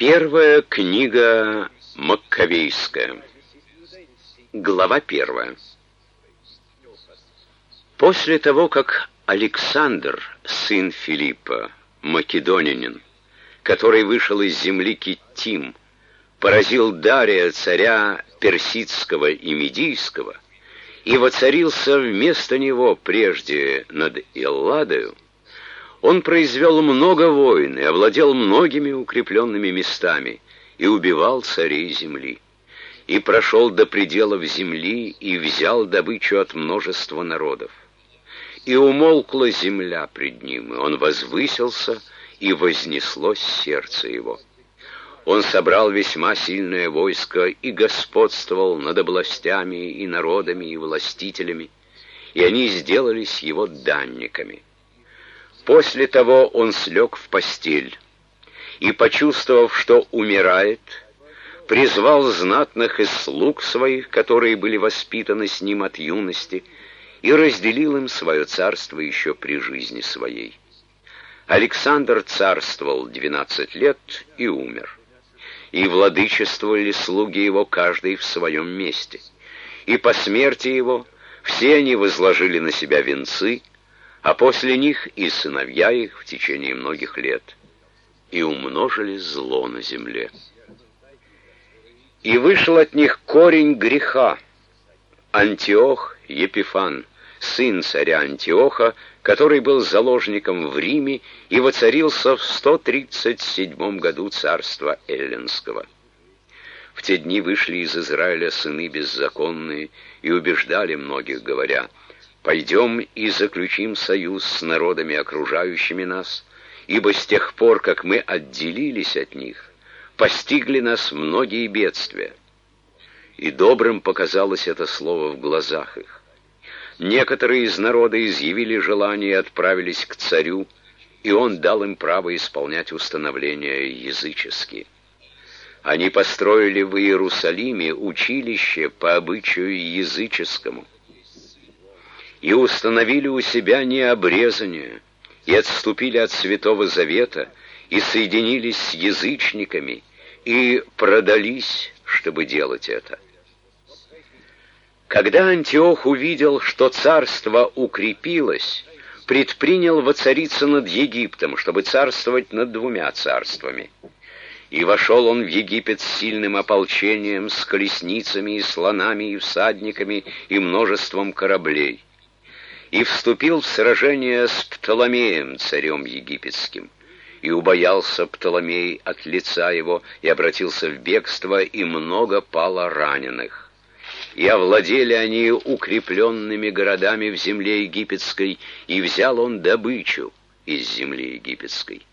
Первая книга Маккавейская. Глава 1. После того, как Александр, сын Филиппа, македонянин, который вышел из земли Киттим, поразил Дария, царя Персидского и Медийского, и воцарился вместо него прежде над Элладою, он произвел много войн и овладел многими укрепленными местами и убивал царей земли. И прошел до пределов земли и взял добычу от множества народов. И умолкла земля пред ним, и он возвысился, и вознеслось сердце его. Он собрал весьма сильное войско и господствовал над областями и народами и властителями, и они сделались его данниками. После того он слег в постель, и, почувствовав, что умирает, призвал знатных из слуг своих, которые были воспитаны с ним от юности, и разделил им свое царство еще при жизни своей. Александр царствовал 12 лет и умер. И владычествовали слуги его, каждый в своем месте. И по смерти его все они возложили на себя венцы, а после них и сыновья их в течение многих лет, и умножили зло на земле. И вышел от них корень греха, Антиох Епифан, сын царя Антиоха, который был заложником в Риме и воцарился в 137 году царства Эллинского. В те дни вышли из Израиля сыны беззаконные и убеждали многих, говоря: «Пойдем и заключим союз с народами, окружающими нас, ибо с тех пор, как мы отделились от них, постигли нас многие бедствия». И добрым показалось это слово в глазах их. Некоторые из народа изъявили желание и отправились к царю, и он дал им право исполнять установления языческие. Они построили в Иерусалиме училище по обычаю языческому, и установили у себя необрезание, и отступили от Святого Завета, и соединились с язычниками, и продались, чтобы делать это. Когда Антиох увидел, что царство укрепилось, предпринял воцариться над Египтом, чтобы царствовать над 2 царствами. И вошел он в Египет с сильным ополчением, с колесницами и слонами и всадниками и множеством кораблей. И вступил в сражение с Птоломеем, царем египетским. И убоялся Птоломей от лица его, и обратился в бегство, и много пало раненых. И овладели они укрепленными городами в земле египетской, и взял он добычу из земли египетской.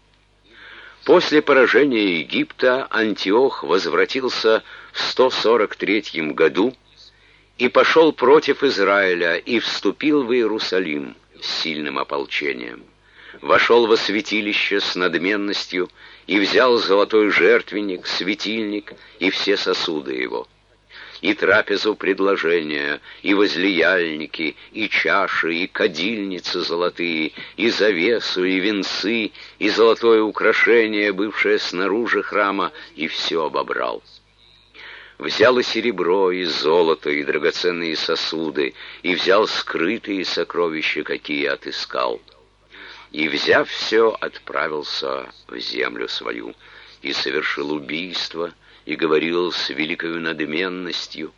После поражения Египта Антиох возвратился в 143 году, и пошел против Израиля, и вступил в Иерусалим с сильным ополчением. Вошел во святилище с надменностью, и взял золотой жертвенник, светильник и все сосуды его, и трапезу предложения, и возлияльники, и чаши, и кадильницы золотые, и завесу, и венцы, и золотое украшение, бывшее снаружи храма, и все обобрал. Взял и серебро, и золото, и драгоценные сосуды, и взял скрытые сокровища, какие отыскал. И, взяв все, отправился в землю свою, и совершил убийство, и говорил с великою надменностью.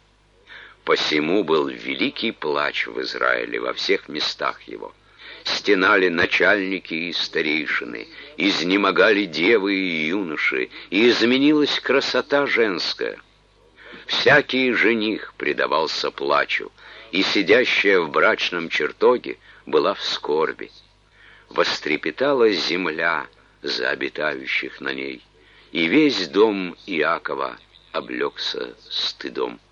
Посему был великий плач в Израиле во всех местах его. Стенали начальники и старейшины, изнемогали девы и юноши, и изменилась красота женская. Всякий жених предавался плачу, и сидящая в брачном чертоге была в скорби. Вострепетала земля за обитающих на ней, и весь дом Иакова облегся стыдом.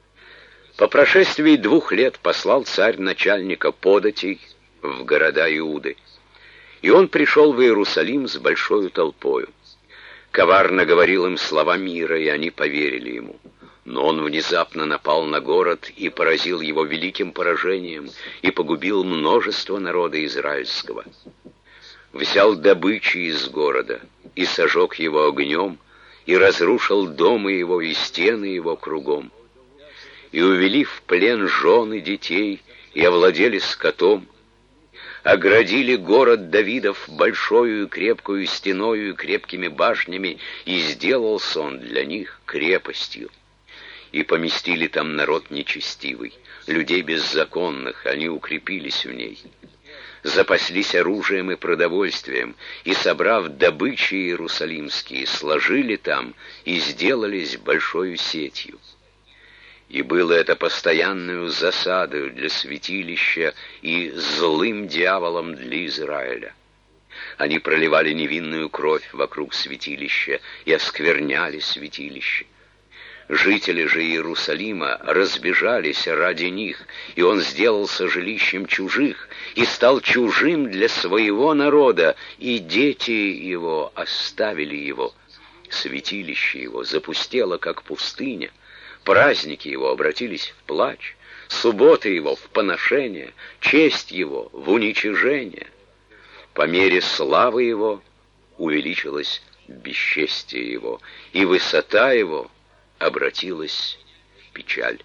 По прошествии 2 лет послал царь начальника податей в города Иуды, и он пришел в Иерусалим с большою толпою. Коварно говорил им слова мира, и они поверили ему. Но он внезапно напал на город и поразил его великим поражением, и погубил множество народа израильского. Взял добычи из города и сожег его огнем, и разрушил дома его и стены его кругом. И увели в плен жен и детей, и овладели скотом, оградили город Давидов большою и крепкую стеною и крепкими башнями, и сделался он для них крепостью. И поместили там народ нечестивый, людей беззаконных, они укрепились в ней. Запаслись оружием и продовольствием, и, собрав добычи иерусалимские, сложили там и сделались большою сетью. И было это постоянную засадою для святилища и злым дьяволом для Израиля. Они проливали невинную кровь вокруг святилища и оскверняли святилище. Жители же Иерусалима разбежались ради них, и он сделался жилищем чужих, и стал чужим для своего народа, и дети его оставили его. Святилище его запустело, как пустыня, праздники его обратились в плач, субботы его в поношение, честь его в уничижение. По мере славы его увеличилось бесчестие его, и высота его обратилась в печаль.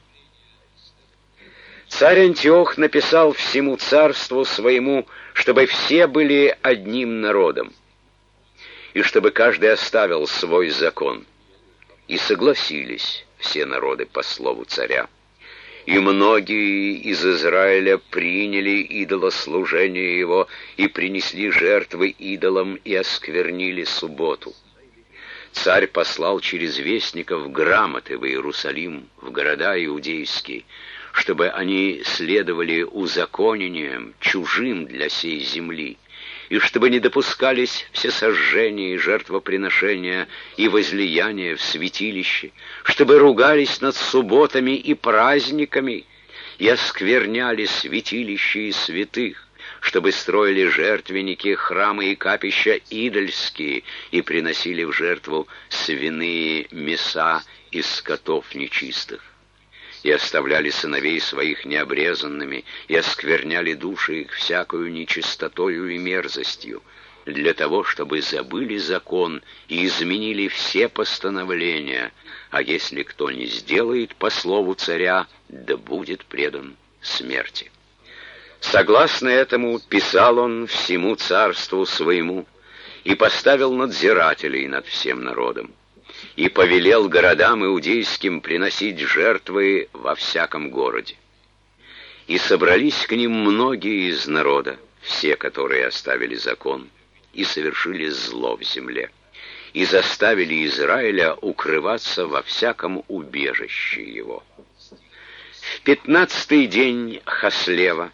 Царь Антиох написал всему царству своему, чтобы все были одним народом, и чтобы каждый оставил свой закон. И согласились все народы по слову царя. И многие из Израиля приняли идолослужение его и принесли жертвы идолам и осквернили субботу. Царь послал через вестников грамоты в Иерусалим, в города иудейские, чтобы они следовали узаконениям, чужим для сей земли, и чтобы не допускались всесожжения и жертвоприношения и возлияния в святилище, чтобы ругались над субботами и праздниками и оскверняли святилище и святых, чтобы строили жертвенники, храмы и капища идольские и приносили в жертву свиные мяса из скотов нечистых, и оставляли сыновей своих необрезанными, и оскверняли души их всякою нечистотою и мерзостью, для того, чтобы забыли закон и изменили все постановления, а если кто не сделает по слову царя, да будет предан смерти. Согласно этому писал он всему царству своему и поставил надзирателей над всем народом, и повелел городам иудейским приносить жертвы во всяком городе. И собрались к ним многие из народа, все, которые оставили закон, и совершили зло в земле, и заставили Израиля укрываться во всяком убежище его. В 15-й день Хаслева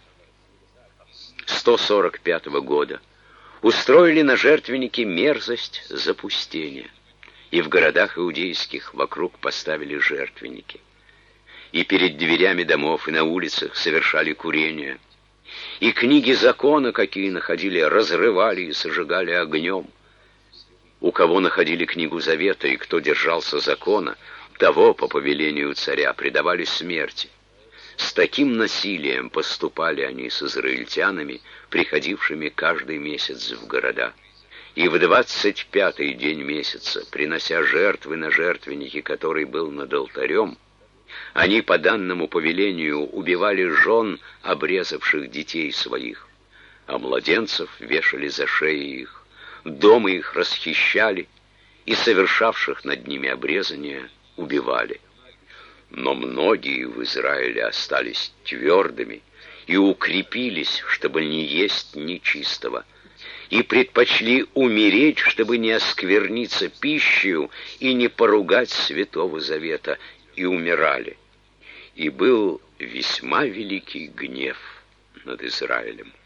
145 года устроили на жертвеннике мерзость запустения, и в городах иудейских вокруг поставили жертвенники. И перед дверями домов и на улицах совершали курение. И книги закона, какие находили, разрывали и сожигали огнем. У кого находили книгу завета и кто держался закона, того по повелению царя предавали смерти. С таким насилием поступали они с израильтянами, приходившими каждый месяц в города. И в 25-й день месяца, принося жертвы на жертвеннике, который был над алтарем, они по данному повелению убивали жен, обрезавших детей своих, а младенцев вешали за шеи их, дома их расхищали, и совершавших над ними обрезание убивали. Но многие в Израиле остались твердыми и укрепились, чтобы не есть нечистого, и предпочли умереть, чтобы не оскверниться пищею и не поругать Святого Завета, и умирали. И был весьма великий гнев над Израилем.